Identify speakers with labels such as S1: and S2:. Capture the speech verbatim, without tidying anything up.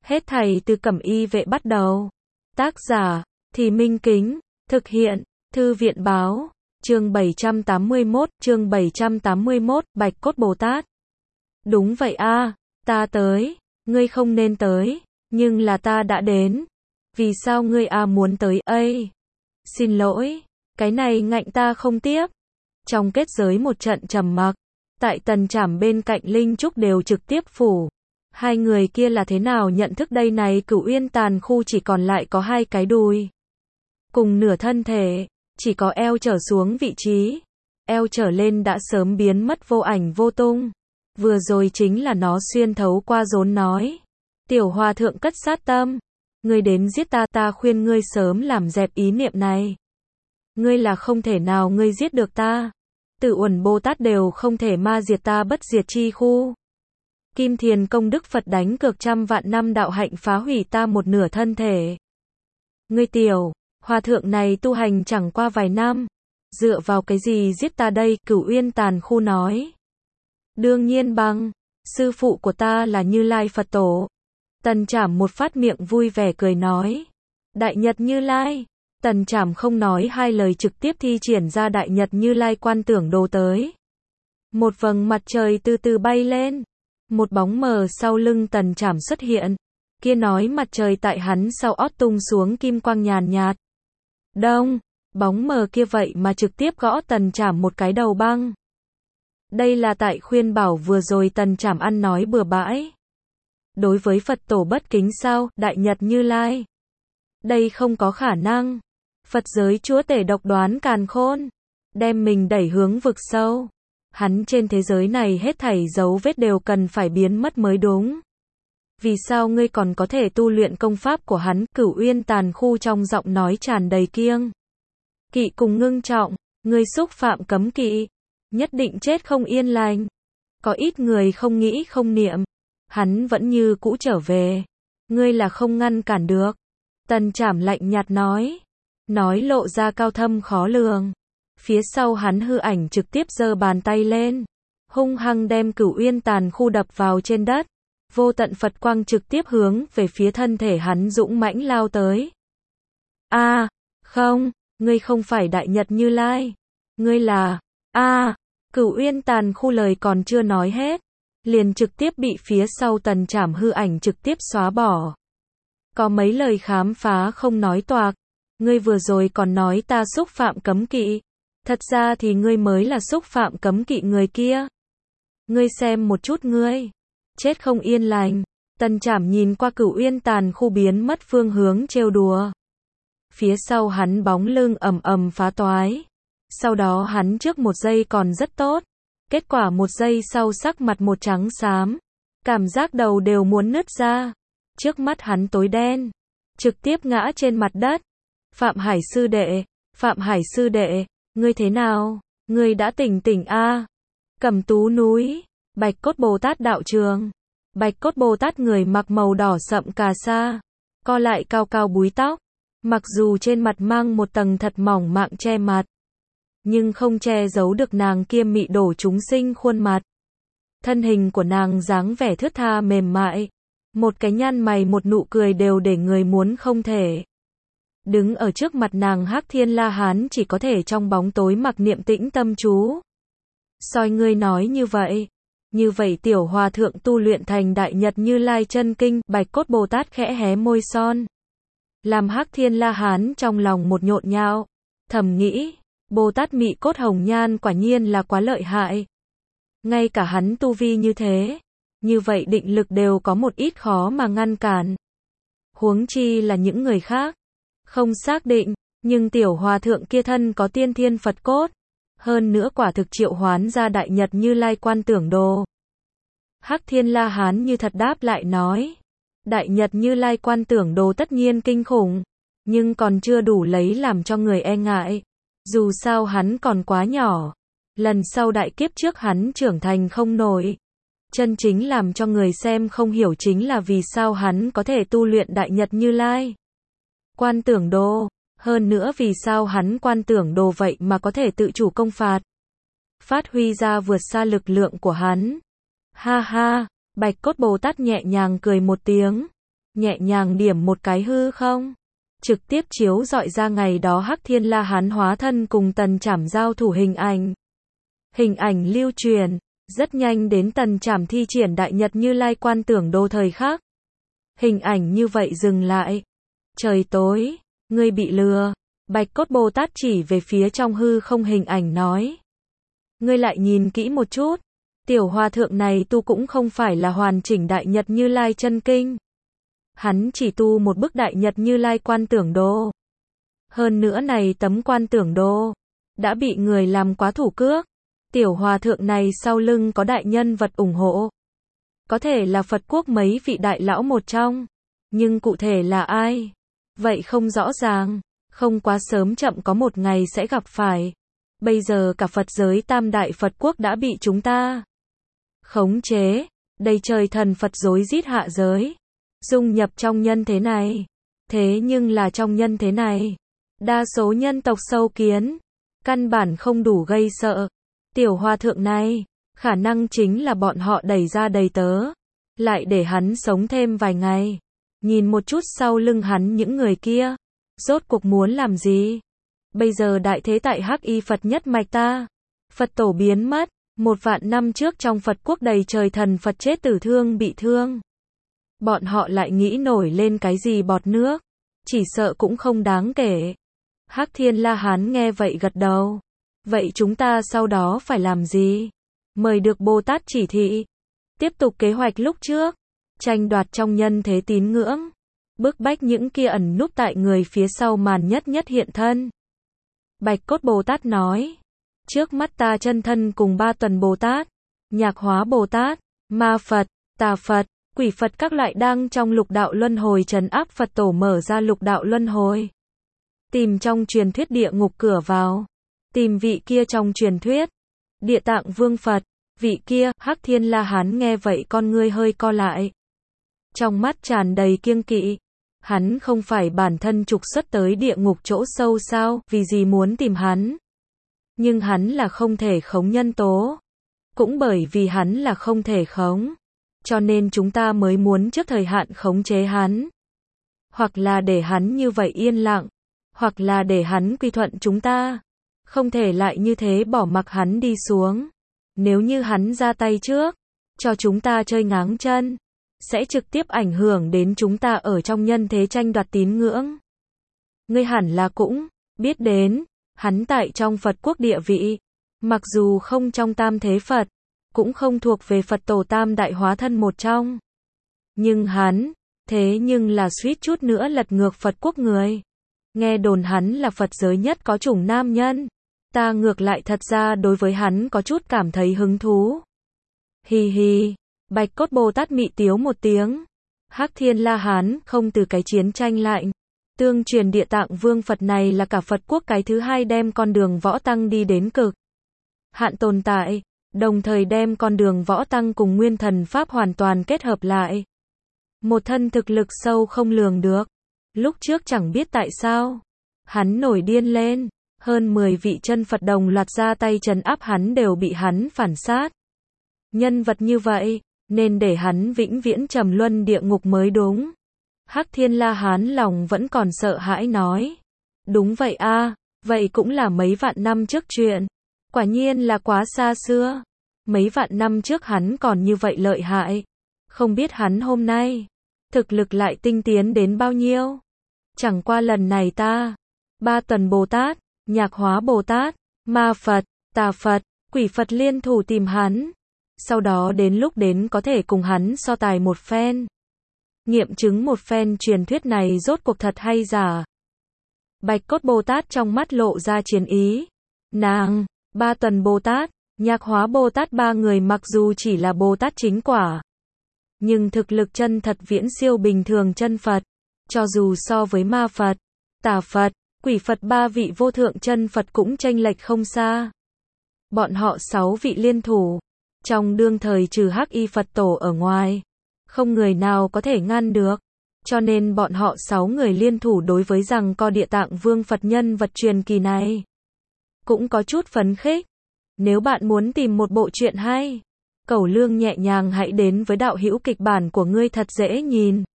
S1: Hết thảy từ Cẩm Y Vệ bắt đầu. Tác giả, Thì Minh Kính, thực hiện, Thư viện báo, chương bảy trăm tám mươi mốt, chương bảy trăm tám mươi mốt, Bạch Cốt Bồ Tát. Đúng vậy a, ta tới, ngươi không nên tới, nhưng là ta đã đến. Vì sao ngươi a muốn tới, ây? Xin lỗi, cái này ngạnh ta không tiếp. Trong kết giới một trận trầm mặc, tại Tần Trảm bên cạnh Linh Trúc đều trực tiếp phủ. Hai người kia là thế nào nhận thức đây này? Cửu Uyên Tàn Khu chỉ còn lại có hai cái đùi, cùng nửa thân thể, chỉ có eo trở xuống vị trí. Eo trở lên đã sớm biến mất vô ảnh vô tung. Vừa rồi chính là nó xuyên thấu qua rốn nói. Tiểu hòa thượng cất sát tâm. Ngươi đến giết ta, ta khuyên ngươi sớm làm dẹp ý niệm này. Ngươi là không thể nào ngươi giết được ta. Tự Uẩn Bồ Tát đều không thể ma diệt ta bất diệt chi khu. Kim Thiền Công Đức Phật đánh cược trăm vạn năm đạo hạnh phá hủy ta một nửa thân thể. Ngươi tiểu hòa thượng này tu hành chẳng qua vài năm, dựa vào cái gì giết ta đây? Cửu Uyên Tàn Khu nói. Đương nhiên bằng, sư phụ của ta là Như Lai Phật Tổ. Tần Trảm một phát miệng vui vẻ cười nói. Đại Nhật Như Lai. Tần Trảm không nói hai lời trực tiếp thi triển ra Đại Nhật Như Lai Quan Tưởng Đồ tới. Một vầng mặt trời từ từ bay lên. Một bóng mờ sau lưng Tần Trảm xuất hiện. Kia nói mặt trời tại hắn sau ót tung xuống kim quang nhàn nhạt. Đông, bóng mờ kia vậy mà trực tiếp gõ Tần Trảm một cái đầu băng. Đây là tại khuyên bảo vừa rồi Tần Trảm ăn nói bừa bãi. Đối với Phật Tổ bất kính sao? Đại Nhật Như Lai. Đây không có khả năng. Phật giới chúa tể độc đoán càn khôn, đem mình đẩy hướng vực sâu. Hắn trên thế giới này hết thảy dấu vết đều cần phải biến mất mới đúng. Vì sao ngươi còn có thể tu luyện công pháp của hắn? Cửu Uyên Tàn Khu trong giọng nói tràn đầy kiêng kỵ cùng ngưng trọng. Ngươi xúc phạm cấm kỵ, nhất định chết không yên lành. Có ít người không nghĩ không niệm, hắn vẫn như cũ trở về. Ngươi là không ngăn cản được. Tần Trảm lạnh nhạt nói. Nói lộ ra cao thâm khó lường. Phía sau hắn hư ảnh trực tiếp giơ bàn tay lên, hung hăng đem Cửu Uyên Tàn Khu đập vào trên đất. Vô tận Phật quang trực tiếp hướng về phía thân thể hắn dũng mãnh lao tới. A, à, không, ngươi không phải Đại Nhật Như Lai. Ngươi là, a, à, Cửu Uyên Tàn Khu lời còn chưa nói hết, liền trực tiếp bị phía sau Tần Trảm hư ảnh trực tiếp xóa bỏ. Có mấy lời khám phá không nói toạc. Ngươi vừa rồi còn nói ta xúc phạm cấm kỵ. Thật ra thì ngươi mới là xúc phạm cấm kỵ người kia. Ngươi xem một chút ngươi. Chết không yên lành. Tần Trảm nhìn qua Cửu Uyên Tàn Khu biến mất phương hướng trêu đùa. Phía sau hắn bóng lưng ầm ầm phá toái. Sau đó hắn trước một giây còn rất tốt. Kết quả một giây sau sắc mặt một trắng xám. Cảm giác đầu đều muốn nứt ra. Trước mắt hắn tối đen. Trực tiếp ngã trên mặt đất. Phạm Hải sư đệ, Phạm Hải sư đệ, ngươi thế nào? Ngươi đã tỉnh tỉnh a? À? Cẩm Tú núi, Bạch Cốt Bồ Tát đạo trường. Bạch Cốt Bồ Tát người mặc màu đỏ sậm cà sa, co lại cao cao búi tóc, mặc dù trên mặt mang một tầng thật mỏng mạng che mặt, nhưng không che giấu được nàng kia mị đổ chúng sinh khuôn mặt. Thân hình của nàng dáng vẻ thướt tha mềm mại, một cái nhăn mày một nụ cười đều để người muốn không thể. Đứng ở trước mặt nàng Hắc Thiên La Hán chỉ có thể trong bóng tối mặc niệm tĩnh tâm chú. Soi ngươi nói như vậy. Như vậy tiểu hòa thượng tu luyện thành Đại Nhật Như Lai chân kinh. Bạch Cốt Bồ Tát khẽ hé môi son. Làm Hắc Thiên La Hán trong lòng một nhộn nhạo. Thầm nghĩ, Bồ Tát mị cốt hồng nhan quả nhiên là quá lợi hại. Ngay cả hắn tu vi như thế, như vậy định lực đều có một ít khó mà ngăn cản. Huống chi là những người khác. Không xác định, nhưng tiểu hòa thượng kia thân có tiên thiên Phật cốt. Hơn nữa quả thực triệu hoán ra Đại Nhật Như Lai Quan Tưởng Đồ. Hắc Thiên La Hán như thật đáp lại nói. Đại Nhật Như Lai Quan Tưởng Đồ tất nhiên kinh khủng, nhưng còn chưa đủ lấy làm cho người e ngại. Dù sao hắn còn quá nhỏ. Lần sau đại kiếp trước hắn trưởng thành không nổi. Chân chính làm cho người xem không hiểu chính là vì sao hắn có thể tu luyện Đại Nhật Như Lai Quan Tưởng Đồ. Hơn nữa vì sao hắn Quan Tưởng Đồ vậy mà có thể tự chủ công phạt, phát huy ra vượt xa lực lượng của hắn. Ha ha, Bạch Cốt Bồ Tát nhẹ nhàng cười một tiếng. nhẹ nhàng điểm một cái hư không. Trực tiếp chiếu dọi ra ngày đó Hắc Thiên La Hán hóa thân cùng Tần Trảm giao thủ hình ảnh. Hình ảnh lưu truyền, rất nhanh đến Tần Trảm thi triển Đại Nhật Như Lai Quan Tưởng Đồ thời khắc. Hình ảnh như vậy dừng lại. Trời tối, ngươi bị lừa. Bạch Cốt Bồ Tát chỉ về phía trong hư không hình ảnh nói. Ngươi lại nhìn kỹ một chút. Tiểu hòa thượng này tu cũng không phải là hoàn chỉnh Đại Nhật Như Lai chân kinh. Hắn chỉ tu một bức Đại Nhật Như Lai Quan Tưởng Đồ. Hơn nữa này tấm Quan Tưởng Đồ đã bị người làm quá thủ cước. Tiểu hòa thượng này sau lưng có đại nhân vật ủng hộ. Có thể là Phật quốc mấy vị đại lão một trong. Nhưng cụ thể là ai? Vậy không rõ ràng. Không quá sớm chậm có một ngày sẽ gặp phải. Bây giờ cả Phật giới tam đại Phật quốc đã bị chúng ta khống chế. Đầy trời thần Phật rối rít hạ giới. Dung nhập trong nhân thế này. Thế nhưng là trong nhân thế này. Đa số nhân tộc sâu kiến. Căn bản không đủ gây sợ. Tiểu hòa thượng này. Khả năng chính là bọn họ đẩy ra đầy tớ. Lại để hắn sống thêm vài ngày. Nhìn một chút sau lưng hắn những người kia. Rốt cuộc muốn làm gì? Bây giờ đại thế tại Hắc Y Phật nhất mạch ta. Phật tổ biến mất. Một vạn năm trước trong Phật quốc đầy trời thần Phật chết tử thương bị thương. Bọn họ lại nghĩ nổi lên cái gì bọt nước. Chỉ sợ cũng không đáng kể. Hắc Thiên La Hán nghe vậy gật đầu. Vậy chúng ta sau đó phải làm gì? Mời được Bồ Tát chỉ thị. Tiếp tục kế hoạch lúc trước. Tranh đoạt trong nhân thế tín ngưỡng. Bức bách những kia ẩn núp tại người phía sau màn nhất nhất hiện thân. Bạch Cốt Bồ Tát nói. Trước mắt ta chân thân cùng ba tuần Bồ Tát. Nhạc Hóa Bồ Tát. Ma Phật. Tà Phật. Quỷ Phật các loại đang trong lục đạo luân hồi trấn áp Phật tổ mở ra lục đạo luân hồi. Tìm trong truyền thuyết địa ngục cửa vào. Tìm vị kia trong truyền thuyết. Địa Tạng Vương Phật. Vị kia, Hắc Thiên La Hán nghe vậy con ngươi hơi co lại. Trong mắt tràn đầy kiêng kỵ. Hắn không phải bản thân trục xuất tới địa ngục chỗ sâu sao, vì gì muốn tìm hắn. Nhưng hắn là không thể khống nhân tố. Cũng bởi vì hắn là không thể khống. Cho nên chúng ta mới muốn trước thời hạn khống chế hắn. Hoặc là để hắn như vậy yên lặng. Hoặc là để hắn quy thuận chúng ta. Không thể lại như thế bỏ mặc hắn đi xuống. Nếu như hắn ra tay trước, cho chúng ta chơi ngáng chân, sẽ trực tiếp ảnh hưởng đến chúng ta ở trong nhân thế tranh đoạt tín ngưỡng. Ngươi hẳn là cũng biết đến, hắn tại trong Phật quốc địa vị, mặc dù không trong tam thế Phật, cũng không thuộc về Phật tổ tam đại hóa thân một trong. Nhưng hắn, thế nhưng là suýt chút nữa lật ngược Phật quốc người. Nghe đồn hắn là Phật giới nhất có chủng nam nhân. Ta ngược lại thật ra đối với hắn có chút cảm thấy hứng thú. Hi hi, Bạch Cốt Bồ Tát mị tiếu một tiếng. Hắc Thiên La Hán không từ cái chiến tranh lạnh. Tương truyền Địa Tạng Vương Phật này là cả Phật quốc cái thứ hai đem con đường võ tăng đi đến cực hạn tồn tại, đồng thời đem con đường võ tăng cùng nguyên thần pháp hoàn toàn kết hợp lại. Một thân thực lực sâu không lường được. Lúc trước chẳng biết tại sao, hắn nổi điên lên. Hơn mười vị chân Phật đồng loạt ra tay trấn áp hắn đều bị hắn phản sát. Nhân vật như vậy, nên để hắn vĩnh viễn trầm luân địa ngục mới đúng. Hắc Thiên La Hán lòng vẫn còn sợ hãi nói. Đúng vậy a, vậy cũng là mấy vạn năm trước chuyện. Quả nhiên là quá xa xưa. Mấy vạn năm trước hắn còn như vậy lợi hại. Không biết hắn hôm nay, thực lực lại tinh tiến đến bao nhiêu. Chẳng qua lần này ta, ba tuần Bồ Tát, Nhạc Hóa Bồ Tát, Ma Phật, Tà Phật, Quỷ Phật liên thủ tìm hắn. Sau đó đến lúc đến có thể cùng hắn so tài một phen. Nghiệm chứng một phen truyền thuyết này rốt cuộc thật hay giả. Bạch Cốt Bồ Tát trong mắt lộ ra chiến ý. Nàng, ba tuần Bồ Tát, Nhạc Hóa Bồ Tát ba người mặc dù chỉ là Bồ Tát chính quả. Nhưng thực lực chân thật viễn siêu bình thường chân Phật. Cho dù so với Ma Phật, Tà Phật, Quỷ Phật ba vị vô thượng chân Phật cũng chênh lệch không xa. Bọn họ sáu vị liên thủ. Trong đương thời trừ Hắc Y Phật tổ ở ngoài. Không người nào có thể ngăn được. Cho nên bọn họ sáu người liên thủ đối với rằng co Địa Tạng Vương Phật nhân vật truyền kỳ này. Cũng có chút phấn khích. Nếu bạn muốn tìm một bộ truyện hay, Cẩu Lương nhẹ nhàng hãy đến với đạo hữu kịch bản của ngươi thật dễ nhìn.